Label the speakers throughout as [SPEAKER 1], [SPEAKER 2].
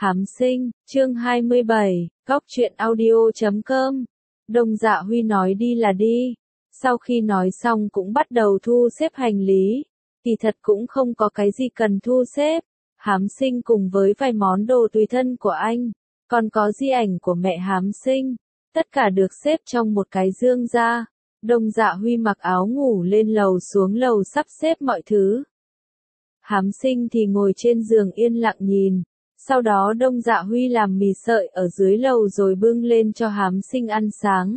[SPEAKER 1] Hám sinh, chương 27, Góc truyện audio.com. Đông Dạ Huy nói đi là đi. Sau khi nói xong cũng bắt đầu thu xếp hành lý. Kỳ thật cũng không có cái gì cần thu xếp. Hám sinh cùng với vài món đồ tùy thân của anh, còn có di ảnh của mẹ Hám sinh, tất cả được xếp trong một cái dương ra. Đông Dạ Huy mặc áo ngủ lên lầu xuống lầu sắp xếp mọi thứ. Hám sinh thì ngồi trên giường yên lặng nhìn. Sau đó Đông Dạ Huy làm mì sợi ở dưới lầu rồi bưng lên cho Hám sinh ăn sáng.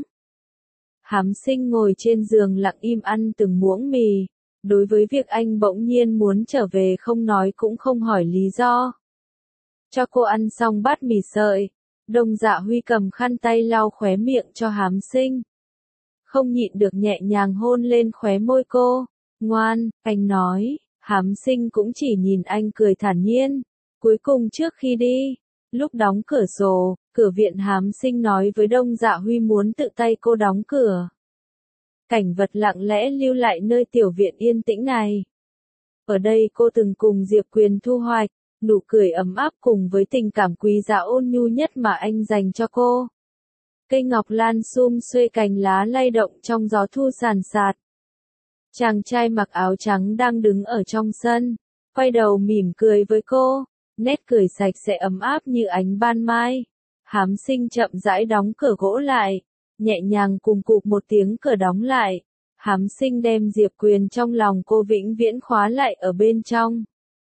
[SPEAKER 1] Hám sinh ngồi trên giường lặng im ăn từng muỗng mì. Đối với việc anh bỗng nhiên muốn trở về không nói cũng không hỏi lý do. Cho cô ăn xong bát mì sợi, Đông Dạ Huy cầm khăn tay lau khóe miệng cho Hám sinh. Không nhịn được nhẹ nhàng hôn lên khóe môi cô. Ngoan, anh nói. Hám sinh cũng chỉ nhìn anh cười thản nhiên. Cuối cùng trước khi đi, lúc đóng cửa sổ, cửa viện Hám sinh nói với Đông Dạ Huy muốn tự tay cô đóng cửa. Cảnh vật lặng lẽ lưu lại nơi tiểu viện yên tĩnh này. Ở đây cô từng cùng Diệp Quyền thu hoạch, nụ cười ấm áp cùng với tình cảm quý giá ôn nhu nhất mà anh dành cho cô. Cây ngọc lan sum xuê cành lá lay động trong gió thu sàn sạt. Chàng trai mặc áo trắng đang đứng ở trong sân, quay đầu mỉm cười với cô, nét cười sạch sẽ ấm áp như ánh ban mai. Hám sinh chậm rãi đóng cửa gỗ lại, nhẹ nhàng cùng cụp một tiếng cửa đóng lại. Hám sinh đem Diệp Quyền trong lòng cô vĩnh viễn khóa lại ở bên trong.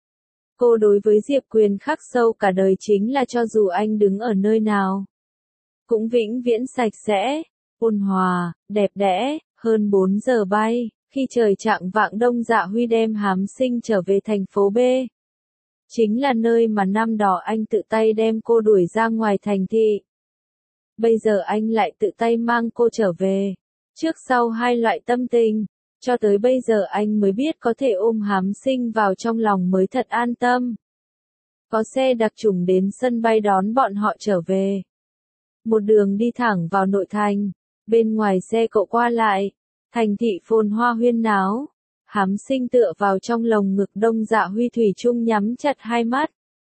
[SPEAKER 1] Cô đối với Diệp Quyền khắc sâu cả đời chính là cho dù anh đứng ở nơi nào, cũng vĩnh viễn sạch sẽ, ôn hòa, đẹp đẽ. Hơn 4 giờ bay, khi trời chạng vạng Đông Dạ Huy đem Hám sinh trở về thành phố B. Chính là nơi mà năm đó anh tự tay đem cô đuổi ra ngoài thành thị. Bây giờ anh lại tự tay mang cô trở về. Trước sau hai loại tâm tình, cho tới bây giờ anh mới biết có thể ôm Hám sinh vào trong lòng mới thật an tâm. Có xe đặc trùng đến sân bay đón bọn họ trở về. Một đường đi thẳng vào nội thành, bên ngoài xe cộ qua lại, thành thị phồn hoa huyên náo. Hám sinh tựa vào trong lồng ngực Đông Dạ Huy thủy chung nhắm chặt hai mắt.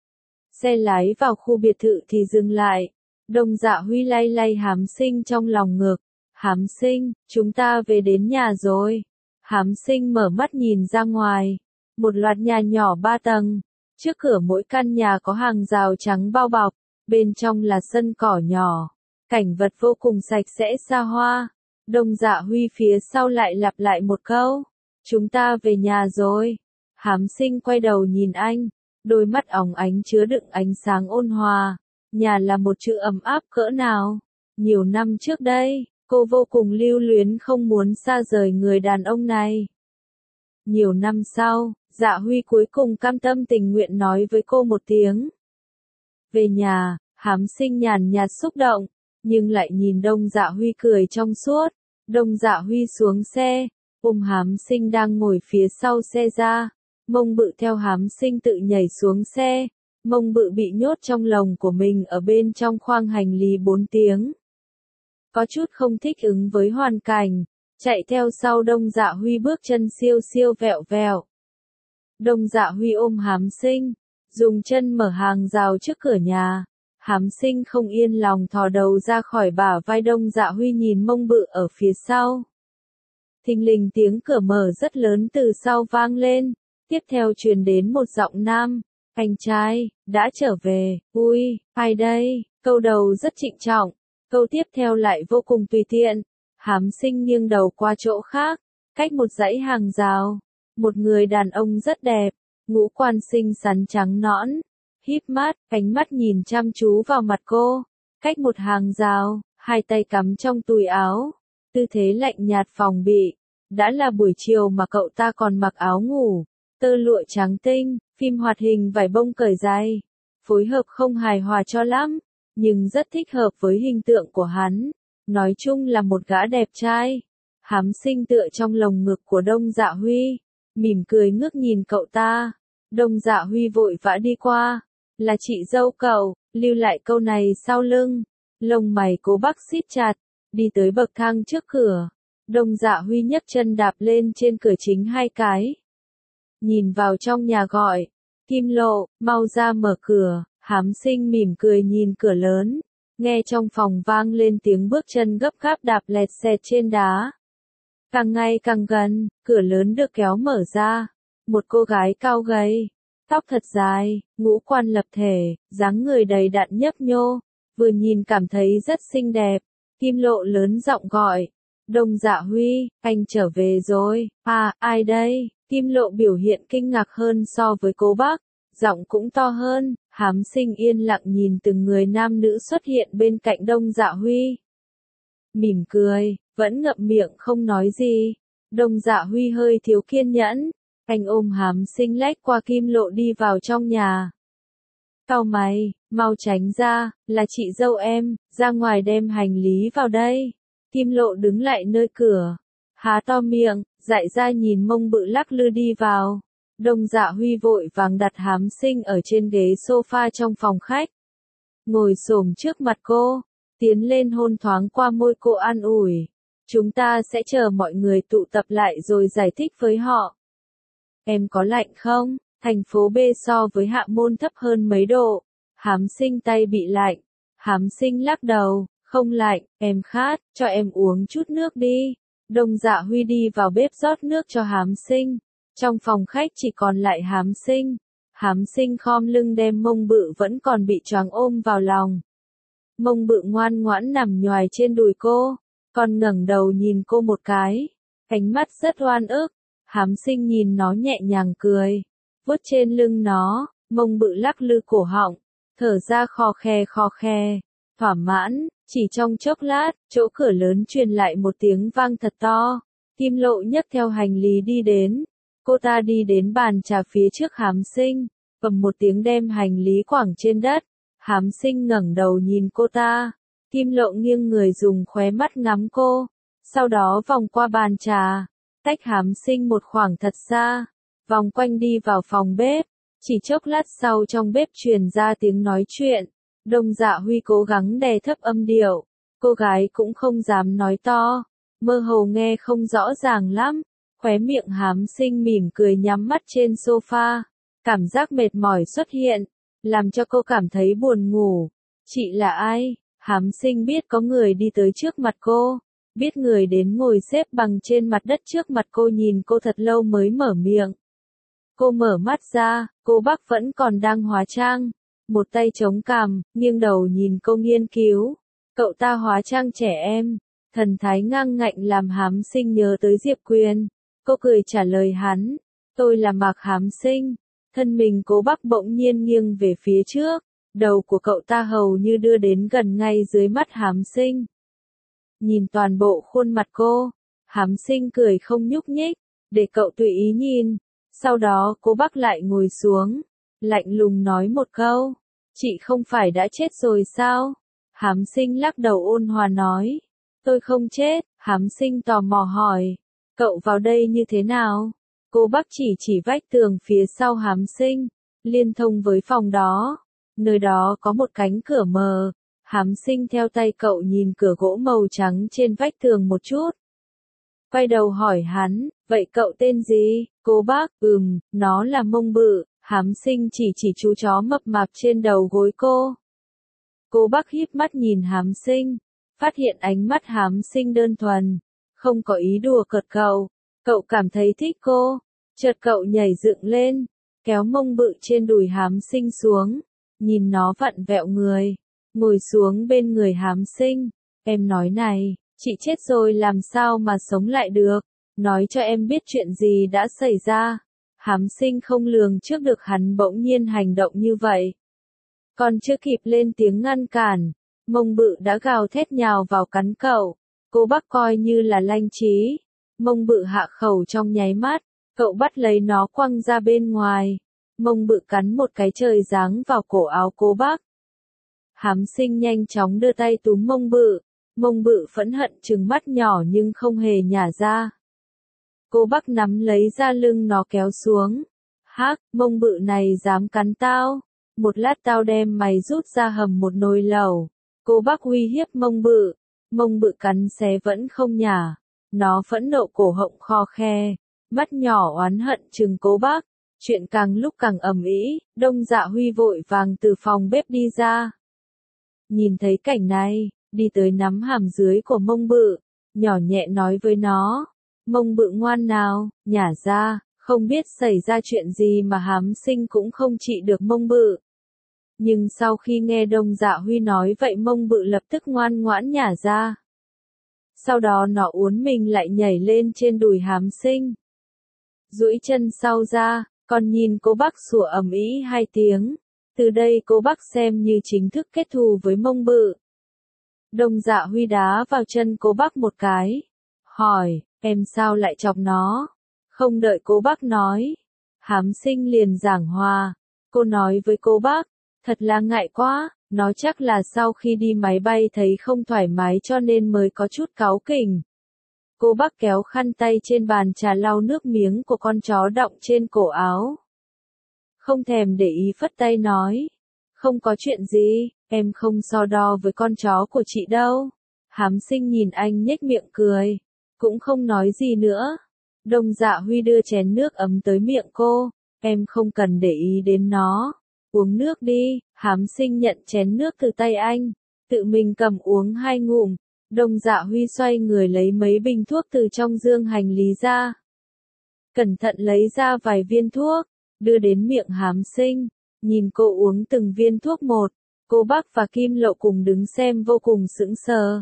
[SPEAKER 1] Xe lái vào khu biệt thự thì dừng lại. Đông Dạ Huy lay lay Hám sinh trong lòng ngực. Hám sinh, chúng ta về đến nhà rồi. Hám sinh mở mắt nhìn ra ngoài. Một loạt nhà nhỏ 3 tầng. Trước cửa mỗi căn nhà có hàng rào trắng bao bọc. Bên trong là sân cỏ nhỏ. Cảnh vật vô cùng sạch sẽ xa hoa. Đông Dạ Huy phía sau lại lặp lại một câu. Chúng ta về nhà rồi. Hám sinh quay đầu nhìn anh. Đôi mắt óng ánh chứa đựng ánh sáng ôn hòa. Nhà là một chữ ấm áp cỡ nào. Nhiều năm trước đây, cô vô cùng lưu luyến không muốn xa rời người đàn ông này. Nhiều năm sau, Dạ Huy cuối cùng cam tâm tình nguyện nói với cô một tiếng. Về nhà, Hám sinh nhàn nhạt xúc động, nhưng lại nhìn Đông Dạ Huy cười trong suốt. Đông Dạ Huy xuống xe, ôm Hám sinh đang ngồi phía sau xe ra. Mông bự theo Hám sinh tự nhảy xuống xe. Mông bự bị nhốt trong lồng của mình ở bên trong khoang hành lý 4 tiếng. Có chút không thích ứng với hoàn cảnh, chạy theo sau Đông Dạ Huy bước chân siêu siêu vẹo vẹo. Đông Dạ Huy ôm Hám sinh, dùng chân mở hàng rào trước cửa nhà. Hám sinh không yên lòng thò đầu ra khỏi bả vai Đông Dạ Huy nhìn mông bự ở phía sau. Thình lình tiếng cửa mở rất lớn từ sau vang lên, tiếp theo truyền đến một giọng nam. Anh trai, đã trở về. Ui, ai đây? Câu đầu rất trịnh trọng, câu tiếp theo lại vô cùng tùy tiện. Hám sinh nghiêng đầu qua chỗ khác, cách một dãy hàng rào. Một người đàn ông rất đẹp, ngũ quan xinh xắn trắng nõn, híp mắt, ánh mắt nhìn chăm chú vào mặt cô. Cách một hàng rào, hai tay cắm trong túi áo, tư thế lạnh nhạt phòng bị. Đã là buổi chiều mà cậu ta còn mặc áo ngủ, tơ lụa trắng tinh, phim hoạt hình vải bông cởi giày. Phối hợp không hài hòa cho lắm, nhưng rất thích hợp với hình tượng của hắn. Nói chung là một gã đẹp trai. Hám sinh tựa trong lồng ngực của Đông Dạ Huy, mỉm cười ngước nhìn cậu ta. Đông Dạ Huy vội vã đi qua. Là chị dâu cậu, lưu lại câu này sau lưng. Lông mày cố bác xít chặt, đi tới bậc thang trước cửa. Đông Dạ Huy nhấc chân đạp lên trên cửa chính 2 cái. Nhìn vào trong nhà gọi, Kim Lộ, mau ra mở cửa. Hám Sinh mỉm cười nhìn cửa lớn, nghe trong phòng vang lên tiếng bước chân gấp gáp đạp lẹt xẹt trên đá. Càng ngày càng gần, cửa lớn được kéo mở ra. Một cô gái cao gầy, tóc thật dài, ngũ quan lập thể, dáng người đầy đặn nhấp nhô, vừa nhìn cảm thấy rất xinh đẹp. Kim Lộ lớn giọng gọi, Đông Dạ Huy, anh trở về rồi. À, ai đây? Kim Lộ biểu hiện kinh ngạc hơn so với cô bác, giọng cũng to hơn. Hám Sinh yên lặng nhìn từng người nam nữ xuất hiện bên cạnh Đông Dạ Huy. Mỉm cười, vẫn ngậm miệng không nói gì. Đông Dạ Huy hơi thiếu kiên nhẫn, anh ôm Hám Sinh lách qua Kim Lộ đi vào trong nhà. Cau mày, mau tránh ra, là chị dâu em, ra ngoài đem hành lý vào đây. Kim Lộ đứng lại nơi cửa, há to miệng, dại ra nhìn mông bự lắc lư đi vào. Đông Dạ Huy vội vàng đặt Hám Sinh ở trên ghế sofa trong phòng khách. Ngồi xổm trước mặt cô, tiến lên hôn thoáng qua môi cô an ủi. Chúng ta sẽ chờ mọi người tụ tập lại rồi giải thích với họ. Em có lạnh không? Thành phố B so với Hạ Môn thấp hơn mấy độ. Hám Sinh tay bị lạnh. Hám Sinh lắc đầu, không lạnh, em khát, cho em uống chút nước đi. Đông Dạ Huy đi vào bếp rót nước cho Hám Sinh. Trong phòng khách chỉ còn lại Hám Sinh. Hám Sinh khom lưng đem mông bự vẫn còn bị choáng ôm vào lòng. Mông bự ngoan ngoãn nằm nhoài trên đùi cô, còn ngẩng đầu nhìn cô một cái, ánh mắt rất oan ức. Hám Sinh nhìn nó nhẹ nhàng cười, vuốt trên lưng nó, mông bự lắc lư cổ họng, thở ra khò khe, thỏa mãn. Chỉ trong chốc lát, chỗ cửa lớn truyền lại một tiếng vang thật to. Kim Lộ nhấc theo hành lý đi đến. Cô ta đi đến bàn trà phía trước Hám Sinh, bầm một tiếng đem hành lý quẳng trên đất. Hám Sinh ngẩng đầu nhìn cô ta. Kim Lộ nghiêng người dùng khóe mắt ngắm cô, sau đó vòng qua bàn trà, tách Hám Sinh một khoảng thật xa, vòng quanh đi vào phòng bếp. Chỉ chốc lát sau trong bếp truyền ra tiếng nói chuyện. Đông Dạ Huy cố gắng đè thấp âm điệu, cô gái cũng không dám nói to, mơ hồ nghe không rõ ràng lắm. Khóe miệng Hám Sinh mỉm cười nhắm mắt trên sofa, cảm giác mệt mỏi xuất hiện, làm cho cô cảm thấy buồn ngủ. Chị là ai? Hám Sinh biết có người đi tới trước mặt cô, biết người đến ngồi xếp bằng trên mặt đất trước mặt cô, nhìn cô thật lâu mới mở miệng. Cô mở mắt ra, cô bác vẫn còn đang hóa trang, một tay chống cằm, nghiêng đầu nhìn cô nghiên cứu. Cậu ta hóa trang trẻ em, thần thái ngang ngạnh làm Hám Sinh nhớ tới Diệp Quyền. Cô cười trả lời hắn, tôi là Mạc Hám Sinh. Thân mình cô bác bỗng nhiên nghiêng về phía trước, đầu của cậu ta hầu như đưa đến gần ngay dưới mắt Hám Sinh. Nhìn toàn bộ khuôn mặt cô, Hám Sinh cười không nhúc nhích, để cậu tùy ý nhìn. Sau đó cô bác lại ngồi xuống, lạnh lùng nói một câu, chị không phải đã chết rồi sao? Hám Sinh lắc đầu ôn hòa nói, tôi không chết. Hám Sinh tò mò hỏi, cậu vào đây như thế nào? Cô bác chỉ vách tường phía sau Hám Sinh, liên thông với phòng đó. Nơi đó có một cánh cửa mờ. Hám Sinh theo tay cậu nhìn cửa gỗ màu trắng trên vách tường một chút. Quay đầu hỏi hắn, vậy cậu tên gì? Cô bác, nó là Mông Bự. Hám Sinh chỉ chú chó mập mạp trên đầu gối cô. Cô bác híp mắt nhìn Hám Sinh, phát hiện ánh mắt Hám Sinh đơn thuần, không có ý đùa cợt cậu. Cậu cảm thấy thích cô, chợt cậu nhảy dựng lên, kéo Mông Bự trên đùi Hám Sinh xuống, nhìn nó vặn vẹo người, ngồi xuống bên người Hám Sinh. Em nói này, chị chết rồi làm sao mà sống lại được, nói cho em biết chuyện gì đã xảy ra. Hám Sinh không lường trước được hắn bỗng nhiên hành động như vậy. Còn chưa kịp lên tiếng ngăn cản, Mông Bự đã gào thét nhào vào cắn cậu. Cô bác coi như là lanh trí. Mông Bự hạ khẩu trong nháy mắt, cậu bắt lấy nó quăng ra bên ngoài. Mông Bự cắn một cái trời giáng vào cổ áo cô bác. Hám Sinh nhanh chóng đưa tay túm Mông Bự. Mông Bự phẫn hận trừng mắt nhỏ nhưng không hề nhả ra. Cô bác nắm lấy da lưng nó kéo xuống. Hắc, Mông Bự này dám cắn tao. Một lát tao đem mày rút ra hầm một nồi lẩu. Cô bác uy hiếp Mông Bự. Mông Bự cắn xé vẫn không nhả. Nó phẫn nộ cổ họng khò khe, mắt nhỏ oán hận trừng cô bác. Chuyện càng lúc càng ầm ĩ, Đông Dạ Huy vội vàng từ phòng bếp đi ra. Nhìn thấy cảnh này, đi tới nắm hàm dưới của Mông Bự, nhỏ nhẹ nói với nó, Mông Bự ngoan nào, nhả ra, không biết xảy ra chuyện gì mà Hám Sinh cũng không trị được Mông Bự. Nhưng sau khi nghe Đông Dạ Huy nói vậy Mông Bự lập tức ngoan ngoãn nhả ra. Sau đó nó uốn mình lại nhảy lên trên đùi Hám Sinh. Duỗi chân sau ra, còn nhìn cô bác sủa ầm ĩ 2 tiếng. Từ đây cô bác xem như chính thức kết thù với Mông Bự. Đông Dạ Huy đá vào chân cô bác một cái. Hỏi, em sao lại chọc nó? Không đợi cô bác nói. Hám Sinh liền giảng hòa. Cô nói với cô bác, thật là ngại quá, nó chắc là sau khi đi máy bay thấy không thoải mái cho nên mới có chút cáu kỉnh. Cô bác kéo khăn tay trên bàn trà lau nước miếng của con chó đọng trên cổ áo. Không thèm để ý phất tay nói. Không có chuyện gì, em không so đo với con chó của chị đâu. Hám Sinh nhìn anh nhếch miệng cười. Cũng không nói gì nữa. Đông Dạ Huy đưa chén nước ấm tới miệng cô. Em không cần để ý đến nó. Uống nước đi. Hám Sinh nhận chén nước từ tay anh. Tự mình cầm uống 2 ngụm. Đông Dạ Huy xoay người lấy mấy bình thuốc từ trong dương hành lý ra. Cẩn thận lấy ra vài viên thuốc. Đưa đến miệng Hám Sinh. Nhìn cô uống từng viên thuốc một. Cô bác và Kim Lộ cùng đứng xem vô cùng sững sờ.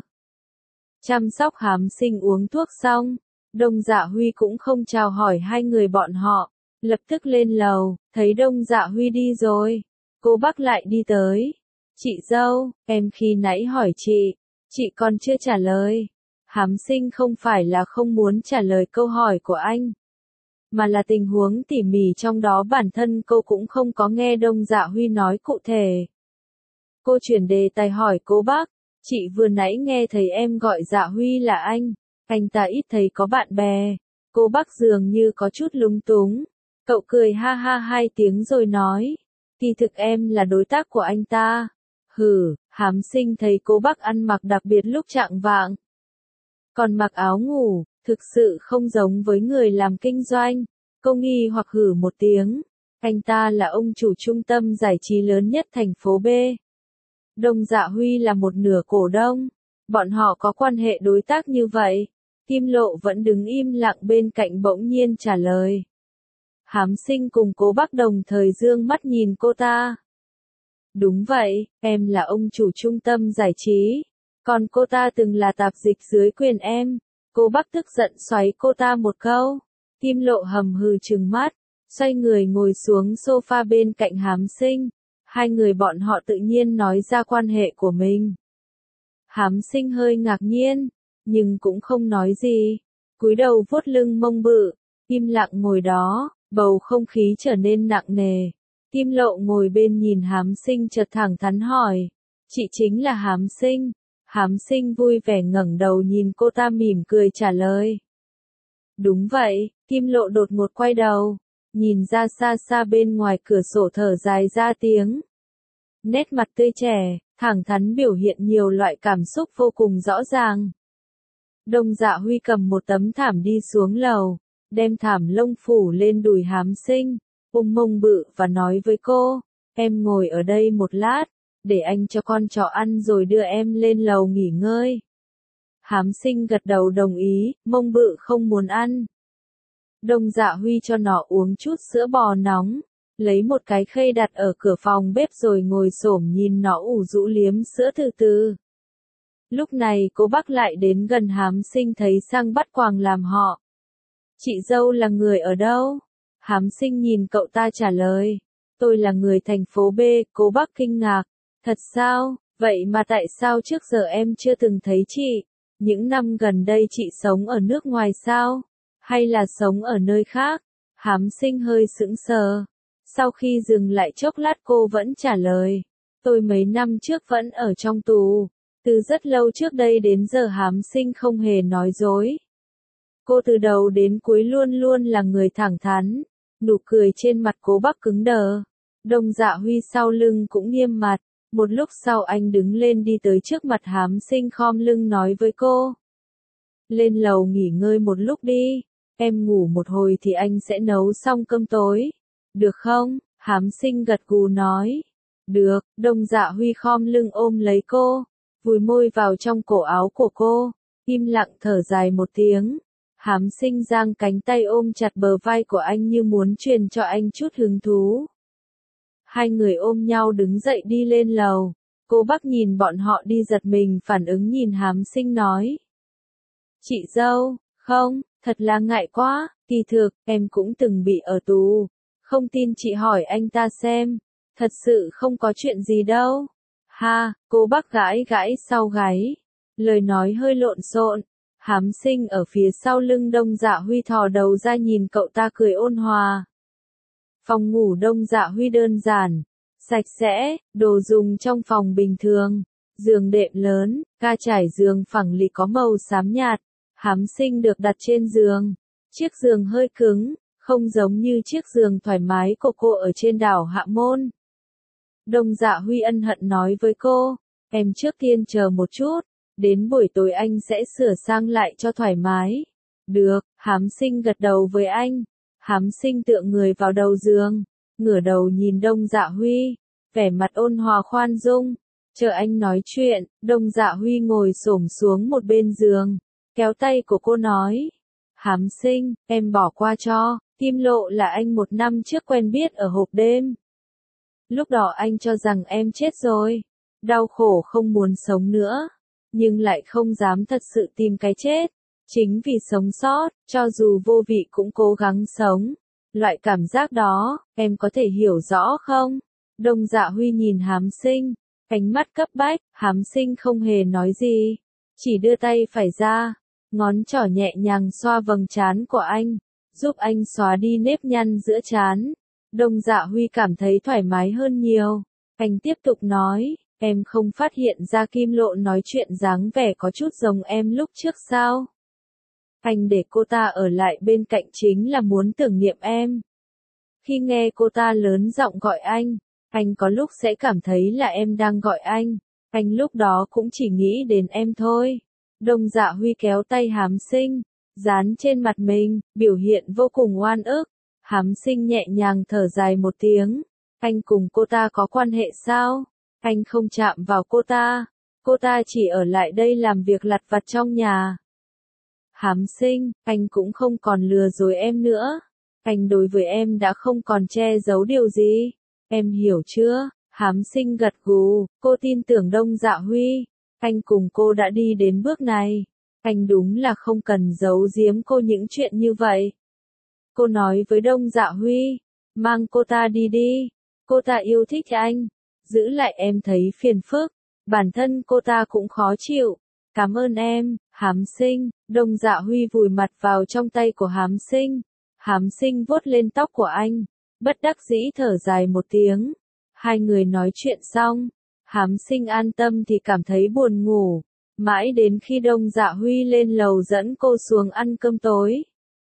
[SPEAKER 1] Chăm sóc Hám Sinh uống thuốc xong. Đông Dạ Huy cũng không chào hỏi hai người bọn họ. Lập tức lên lầu, thấy Đông Dạ Huy đi rồi. Cô bác lại đi tới. Chị dâu, em khi nãy hỏi chị còn chưa trả lời. Hám Sinh không phải là không muốn trả lời câu hỏi của anh. Mà là tình huống tỉ mỉ trong đó bản thân cô cũng không có nghe Đông Dạ Huy nói cụ thể. Cô chuyển đề tài hỏi cô bác, chị vừa nãy nghe thấy em gọi Dạ Huy là anh ta ít thấy có bạn bè. Cô bác dường như có chút lúng túng. Cậu cười ha ha 2 tiếng rồi nói, kỳ thực em là đối tác của anh ta. Hử, Hám Sinh thấy cô bác ăn mặc đặc biệt lúc chạng vạng. Còn mặc áo ngủ, thực sự không giống với người làm kinh doanh. Cô nghi hoặc hử một tiếng. Anh ta là ông chủ trung tâm giải trí lớn nhất thành phố B. Đông Dạ Huy là một nửa cổ đông. Bọn họ có quan hệ đối tác như vậy. Kim Lộ vẫn đứng im lặng bên cạnh bỗng nhiên trả lời. Hám Sinh cùng cô bác đồng thời dương mắt nhìn cô ta. Đúng vậy, em là ông chủ trung tâm giải trí. Còn cô ta từng là tạp dịch dưới quyền em. Cô bác tức giận xoáy cô ta một câu. Kim Lộ hầm hừ trừng mắt, xoay người ngồi xuống sofa bên cạnh Hám Sinh. Hai người bọn họ tự nhiên nói ra quan hệ của mình. Hám Sinh hơi ngạc nhiên, nhưng cũng không nói gì. Cúi đầu vuốt lưng Mông Bự, im lặng ngồi đó, bầu không khí trở nên nặng nề. Kim Lộ ngồi bên nhìn Hám Sinh chợt thẳng thắn hỏi, chị chính là Hám Sinh. Hám Sinh vui vẻ ngẩng đầu nhìn cô ta mỉm cười trả lời. Đúng vậy, Kim Lộ đột ngột quay đầu, nhìn ra xa xa bên ngoài cửa sổ thở dài ra tiếng. Nét mặt tươi trẻ, thẳng thắn biểu hiện nhiều loại cảm xúc vô cùng rõ ràng. Đông Dạ Huy cầm một tấm thảm đi xuống lầu, đem thảm lông phủ lên đùi Hám Sinh, ôm Mông Bự và nói với cô, em ngồi ở đây một lát, để anh cho con chó ăn rồi đưa em lên lầu nghỉ ngơi. Hám Sinh gật đầu đồng ý, Mông Bự không muốn ăn. Đông Dạ Huy cho nó uống chút sữa bò nóng, lấy một cái khay đặt ở cửa phòng bếp rồi ngồi xổm nhìn nó ủ rũ liếm sữa từ từ. Lúc này cô bác lại đến gần Hám Sinh thấy sang bắt quàng làm họ. Chị dâu là người ở đâu? Hám Sinh nhìn cậu ta trả lời. Tôi là người thành phố B, cô bác kinh ngạc. Thật sao? Vậy mà tại sao trước giờ em chưa từng thấy chị? Những năm gần đây chị sống ở nước ngoài sao? Hay là sống ở nơi khác? Hám Sinh hơi sững sờ. Sau khi dừng lại chốc lát cô vẫn trả lời. Tôi mấy năm trước vẫn ở trong tù. Từ rất lâu trước đây đến giờ Hám Sinh không hề nói dối. Cô từ đầu đến cuối luôn luôn là người thẳng thắn. Nụ cười trên mặt cô bác cứng đờ. Đông Dạ Huy sau lưng cũng nghiêm mặt. Một lúc sau anh đứng lên đi tới trước mặt Hám Sinh khom lưng nói với cô. Lên lầu nghỉ ngơi một lúc đi. Em ngủ một hồi thì anh sẽ nấu xong cơm tối. được không? Hám Sinh gật gù nói. Được, Đông Dạ Huy khom lưng ôm lấy cô, vùi môi vào trong cổ áo của cô, im lặng thở dài một tiếng. Hám Sinh giang cánh tay ôm chặt bờ vai của anh như muốn truyền cho anh chút hứng thú. Hai người ôm nhau đứng dậy đi lên lầu. Cô bác nhìn bọn họ đi giật mình phản ứng nhìn Hám Sinh nói. Chị dâu, không, thật là ngại quá, kỳ thực, em cũng từng bị ở tù. Không tin chị hỏi anh ta xem, thật sự không có chuyện gì đâu. Ha, cô bác gãi gãi sau gáy, lời nói hơi lộn xộn. Hám Sinh ở phía sau lưng Đông Dạ Huy thò đầu ra nhìn cậu ta cười ôn hòa. Phòng ngủ Đông Dạ Huy đơn giản, sạch sẽ, đồ dùng trong phòng bình thường, giường đệm lớn, ga trải giường phẳng lì có màu xám nhạt. Hám Sinh được đặt trên giường, chiếc giường hơi cứng, không giống như chiếc giường thoải mái của cô ở trên đảo Hạ Môn. Đông Dạ Huy ân hận nói với cô, em trước tiên chờ một chút, đến buổi tối anh sẽ sửa sang lại cho thoải mái. Được, Hám Sinh gật đầu với anh. Hám Sinh tựa người vào đầu giường, ngửa đầu nhìn Đông Dạ Huy, vẻ mặt ôn hòa khoan dung. Chờ anh nói chuyện, Đông Dạ Huy ngồi xổm xuống một bên giường, kéo tay của cô nói. Hám Sinh, em bỏ qua cho, Kim Lộ là anh 1 năm trước quen biết ở hộp đêm. Lúc đó anh cho rằng em chết rồi, đau khổ không muốn sống nữa, nhưng lại không dám thật sự tìm cái chết. Chính vì sống sót, cho dù vô vị cũng cố gắng sống. Loại cảm giác đó, em có thể hiểu rõ không? Đông Dạ Huy nhìn Hám Sinh, ánh mắt cấp bách. Hám Sinh không hề nói gì, chỉ đưa tay phải ra, ngón trỏ nhẹ nhàng xoa vầng trán của anh, giúp anh xóa đi nếp nhăn giữa trán. Đông Dạ Huy cảm thấy thoải mái hơn nhiều. Anh tiếp tục nói, em không phát hiện ra Kim Lộ nói chuyện dáng vẻ có chút giống em lúc trước sao? Anh để cô ta ở lại bên cạnh chính là muốn tưởng niệm em. Khi nghe cô ta lớn giọng gọi anh có lúc sẽ cảm thấy là em đang gọi anh lúc đó cũng chỉ nghĩ đến em thôi. Đông Dạ Huy kéo tay Hám Sinh, dán trên mặt mình, biểu hiện vô cùng oan ức. Hám Sinh nhẹ nhàng thở dài một tiếng. Anh cùng cô ta có quan hệ sao? Anh không chạm vào cô ta chỉ ở lại đây làm việc lặt vặt trong nhà. Hám Sinh, anh cũng không còn lừa dối em nữa. Anh đối với em đã không còn che giấu điều gì. Em hiểu chưa? Hám Sinh gật gù, cô tin tưởng Đông Dạ Huy. Anh cùng cô đã đi đến bước này. Anh đúng là không cần giấu giếm cô những chuyện như vậy. Cô nói với Đông Dạ Huy, mang cô ta đi đi. Cô ta yêu thích anh. Giữ lại em thấy phiền phức. Bản thân cô ta cũng khó chịu. Cảm ơn em, Hám Sinh. Đông Dạ Huy vùi mặt vào trong tay của Hám Sinh. Hám Sinh vuốt lên tóc của anh, bất đắc dĩ thở dài một tiếng. Hai người nói chuyện xong, Hám Sinh an tâm thì cảm thấy buồn ngủ. Mãi đến khi Đông Dạ Huy lên lầu dẫn cô xuống ăn cơm tối.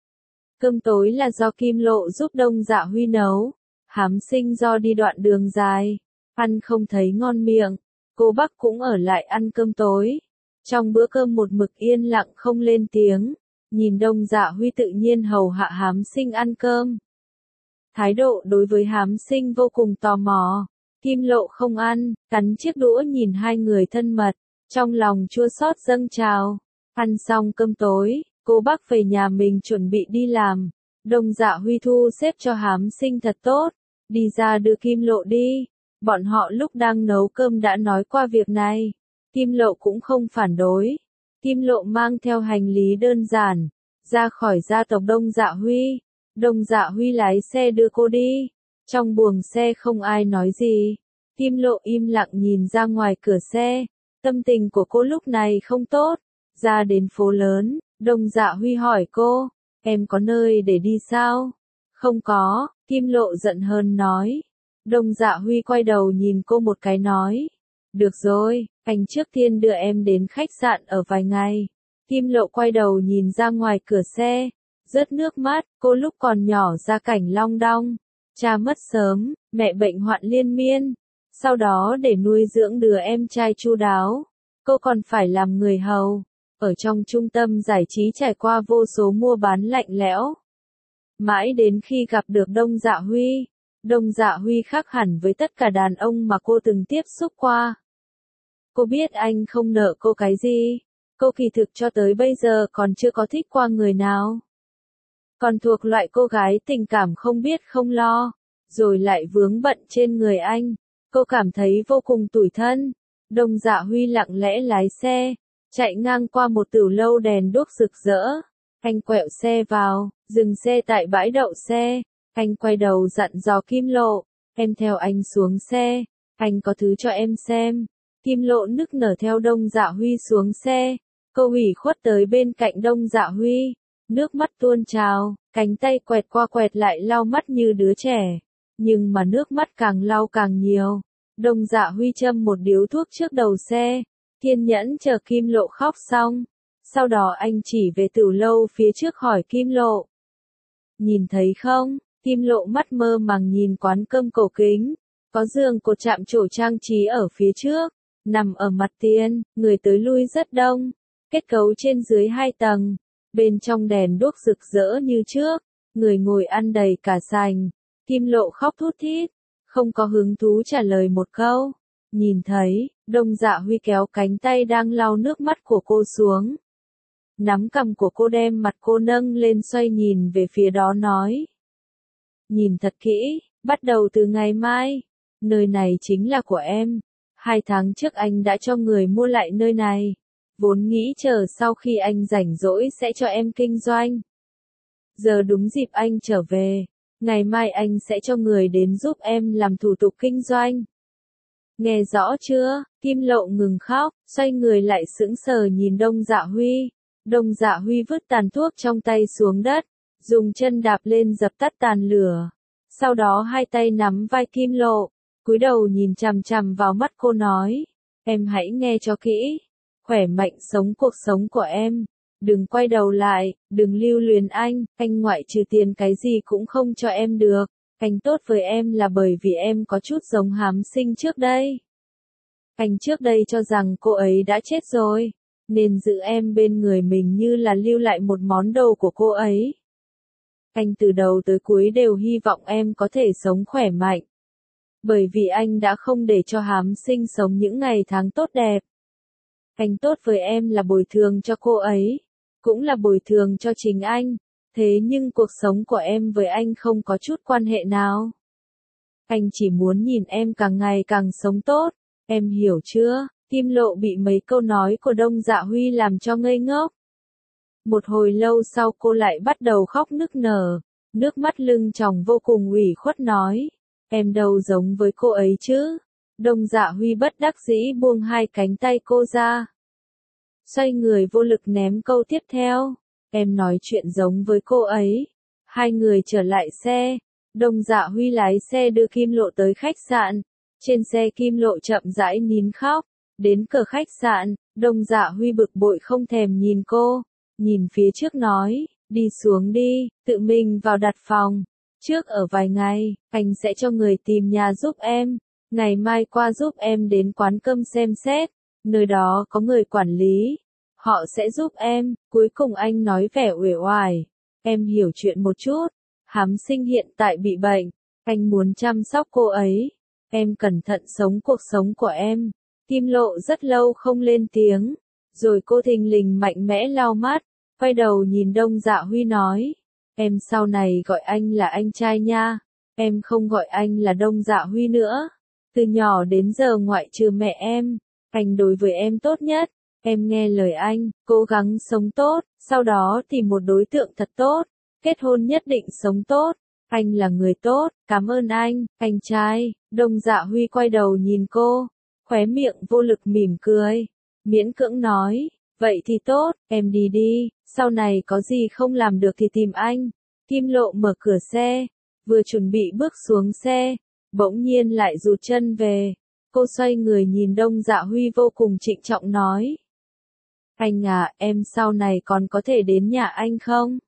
[SPEAKER 1] Cơm tối là do Kim Lộ giúp Đông Dạ Huy nấu. Hám Sinh do đi đoạn đường dài, ăn không thấy ngon miệng. Cô bác cũng ở lại ăn cơm tối. Trong bữa cơm một mực yên lặng không lên tiếng, nhìn Đông Dạ Huy tự nhiên hầu hạ Hám Sinh ăn cơm. Thái độ đối với Hám Sinh vô cùng tò mò. Kim Lộ không ăn, cắn chiếc đũa nhìn hai người thân mật, trong lòng chua xót dâng trào. Ăn xong cơm tối, cô bác về nhà mình chuẩn bị đi làm. Đông Dạ Huy thu xếp cho Hám Sinh thật tốt, đi ra đưa Kim Lộ đi. Bọn họ lúc đang nấu cơm đã nói qua việc này. Kim Lộ cũng không phản đối. Kim Lộ mang theo hành lý đơn giản, ra khỏi gia tộc Đông Dạ Huy. Đông Dạ Huy lái xe đưa cô đi. Trong buồng xe không ai nói gì. Kim Lộ im lặng nhìn ra ngoài cửa xe. Tâm tình của cô lúc này không tốt. Ra đến phố lớn, Đông Dạ Huy hỏi cô, em có nơi để đi sao? Không có, Kim Lộ giận hờn nói. Đông Dạ Huy quay đầu nhìn cô một cái nói. Được rồi, anh trước tiên đưa em đến khách sạn ở vài ngày. Kim Lộ quay đầu nhìn ra ngoài cửa xe, rớt nước mắt. Cô lúc còn nhỏ gia cảnh long đong, cha mất sớm, mẹ bệnh hoạn liên miên. Sau đó để nuôi dưỡng đứa em trai chu đáo, cô còn phải làm người hầu. Ở trong trung tâm giải trí trải qua vô số mua bán lạnh lẽo. Mãi đến khi gặp được Đông Dạ Huy, Đông Dạ Huy khác hẳn với tất cả đàn ông mà cô từng tiếp xúc qua. Cô biết anh không nợ cô cái gì. Cô kỳ thực cho tới bây giờ còn chưa có thích qua người nào. Còn thuộc loại cô gái tình cảm không biết không lo, rồi lại vướng bận trên người anh. Cô cảm thấy vô cùng tủi thân. Đông Dạ Huy lặng lẽ lái xe, chạy ngang qua một tửu lâu đèn đuốc rực rỡ. Anh quẹo xe vào, dừng xe tại bãi đậu xe. Anh quay đầu dặn dò Kim Lộ, em theo anh xuống xe, anh có thứ cho em xem. Kim Lộ nức nở theo Đông Dạ Huy xuống xe. Cô ủy khuất tới bên cạnh Đông Dạ Huy, nước mắt tuôn trào, cánh tay quẹt qua quẹt lại lau mắt như đứa trẻ. Nhưng mà nước mắt càng lau càng nhiều. Đông Dạ Huy châm một điếu thuốc trước đầu xe, kiên nhẫn chờ Kim Lộ khóc xong. Sau đó anh chỉ về tửu lâu phía trước hỏi Kim Lộ. Nhìn thấy không? Kim Lộ mắt mơ màng nhìn quán cơm cổ kính. Có giường cột chạm trổ trang trí ở phía trước, nằm ở mặt tiền, người tới lui rất đông. Kết cấu trên dưới 2 tầng, bên trong đèn đuốc rực rỡ như trước, người ngồi ăn đầy cả sành. Kim Lộ khóc thút thít, không có hứng thú trả lời một câu. Nhìn thấy, Đông Dạ Huy kéo cánh tay đang lau nước mắt của cô xuống. Nắm cằm của cô đem mặt cô nâng lên xoay nhìn về phía đó nói. Nhìn thật kỹ, bắt đầu từ ngày mai, nơi này chính là của em. 2 tháng trước anh đã cho người mua lại nơi này. Vốn nghĩ chờ sau khi anh rảnh rỗi sẽ cho em kinh doanh. Giờ đúng dịp anh trở về, ngày mai anh sẽ cho người đến giúp em làm thủ tục kinh doanh. Nghe rõ chưa? Kim Lộ ngừng khóc, xoay người lại sững sờ nhìn Đông Dạ Huy. Đông Dạ Huy vứt tàn thuốc trong tay xuống đất, dùng chân đạp lên dập tắt tàn lửa. Sau đó hai tay nắm vai Kim Lộ, cúi đầu nhìn chằm chằm vào mắt cô nói, em hãy nghe cho kỹ, khỏe mạnh sống cuộc sống của em, đừng quay đầu lại, đừng lưu luyến anh ngoại trừ tiền cái gì cũng không cho em được, anh tốt với em là bởi vì em có chút giống Hám Sinh trước đây. Anh trước đây cho rằng cô ấy đã chết rồi, nên giữ em bên người mình như là lưu lại một món đồ của cô ấy. Anh từ đầu tới cuối đều hy vọng em có thể sống khỏe mạnh. Bởi vì anh đã không để cho Hám Sinh sống những ngày tháng tốt đẹp. Anh tốt với em là bồi thường cho cô ấy, cũng là bồi thường cho chính anh, thế nhưng cuộc sống của em với anh không có chút quan hệ nào. Anh chỉ muốn nhìn em càng ngày càng sống tốt, em hiểu chưa? Kim Lộ bị mấy câu nói của Đông Dạ Huy làm cho ngây ngốc. Một hồi lâu sau cô lại bắt đầu khóc nức nở, nước mắt lưng tròng vô cùng ủy khuất nói, em đâu giống với cô ấy chứ. Đông Dạ Huy bất đắc dĩ buông hai cánh tay cô ra. Xoay người vô lực ném câu tiếp theo, em nói chuyện giống với cô ấy. Hai người trở lại xe, Đông Dạ Huy lái xe đưa Kim Lộ tới khách sạn. Trên xe Kim Lộ chậm rãi nín khóc, đến cửa khách sạn, Đông Dạ Huy bực bội không thèm nhìn cô, nhìn phía trước nói, đi xuống đi, tự mình vào đặt phòng. Trước ở vài ngày, anh sẽ cho người tìm nhà giúp em, ngày mai qua giúp em đến quán cơm xem xét, nơi đó có người quản lý, họ sẽ giúp em. Cuối cùng anh nói vẻ uể oải, em hiểu chuyện một chút, Hám Sinh hiện tại bị bệnh, anh muốn chăm sóc cô ấy, em cẩn thận sống cuộc sống của em. Kim Lộ rất lâu không lên tiếng, rồi cô thình lình mạnh mẽ lau mắt, quay đầu nhìn Đông Dạ Huy nói, em sau này gọi anh là anh trai nha, em không gọi anh là Đông Dạ Huy nữa. Từ nhỏ đến giờ ngoại trừ mẹ em, anh đối với em tốt nhất, em nghe lời anh, cố gắng sống tốt, sau đó tìm một đối tượng thật tốt, kết hôn nhất định sống tốt, anh là người tốt, cảm ơn anh trai. Đông Dạ Huy quay đầu nhìn cô, khóe miệng vô lực mỉm cười, miễn cưỡng nói, vậy thì tốt, em đi đi, sau này có gì không làm được thì tìm anh. Kim Lộ mở cửa xe, vừa chuẩn bị bước xuống xe, bỗng nhiên lại rụt chân về. Cô xoay người nhìn Đông Dạ Huy vô cùng trịnh trọng nói, anh à, em sau này còn có thể đến nhà anh không?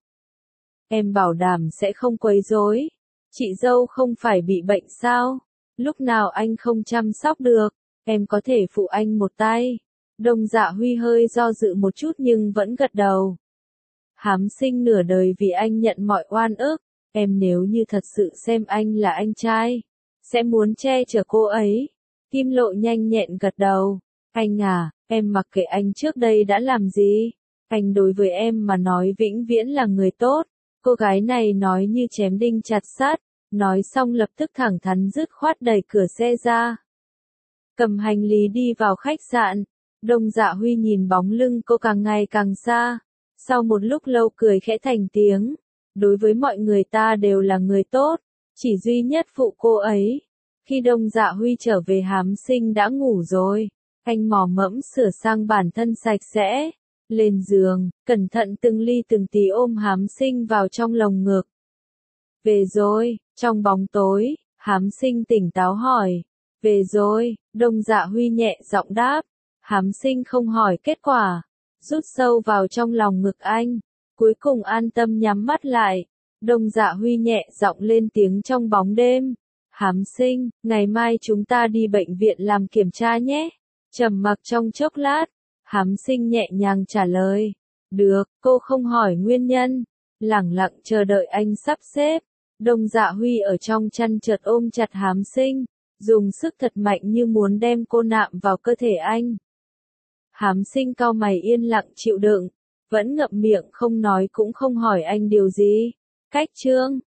[SPEAKER 1] Em bảo đảm sẽ không quấy rối. Chị dâu không phải bị bệnh sao? Lúc nào anh không chăm sóc được, em có thể phụ anh một tay. Đông Dạ Huy hơi do dự một chút nhưng vẫn gật đầu. Hám Sinh nửa đời vì anh nhận mọi oan ức, Em nếu như thật sự xem anh là anh trai, sẽ muốn che chở cô ấy. Kim Lộ nhanh nhẹn gật đầu. Anh à, em mặc kệ anh trước đây đã làm gì. Anh đối với em mà nói vĩnh viễn là người tốt. Cô gái này nói như chém đinh chặt sắt. Nói xong lập tức thẳng thắn dứt khoát đẩy cửa xe ra. Cầm hành lý đi vào khách sạn. Đông Dạ Huy nhìn bóng lưng cô càng ngày càng xa. Sau một lúc lâu cười khẽ thành tiếng. Đối với mọi người ta đều là người tốt. Chỉ duy nhất phụ cô ấy. Khi Đông Dạ Huy trở về Hám Sinh đã ngủ rồi. Anh mò mẫm sửa sang bản thân sạch sẽ. Lên giường, cẩn thận từng ly từng tí ôm Hám Sinh vào trong lồng ngực. Về rồi, trong bóng tối, Hám Sinh tỉnh táo hỏi. Về rồi, Đông Dạ Huy nhẹ giọng đáp. Hám Sinh không hỏi kết quả. Rút sâu vào trong lòng ngực anh. Cuối cùng an tâm nhắm mắt lại. Đông Dạ Huy nhẹ giọng lên tiếng trong bóng đêm. Hám Sinh, ngày mai chúng ta đi bệnh viện làm kiểm tra nhé. Trầm mặc trong chốc lát. Hám Sinh nhẹ nhàng trả lời. Được, cô không hỏi nguyên nhân. Lẳng lặng chờ đợi anh sắp xếp. Đông Dạ Huy ở trong chăn chợt ôm chặt Hám Sinh. Dùng sức thật mạnh như muốn đem cô nạm vào cơ thể anh. Hám Sinh cau mày yên lặng chịu đựng. Vẫn ngậm miệng không nói cũng không hỏi anh điều gì. Cách chương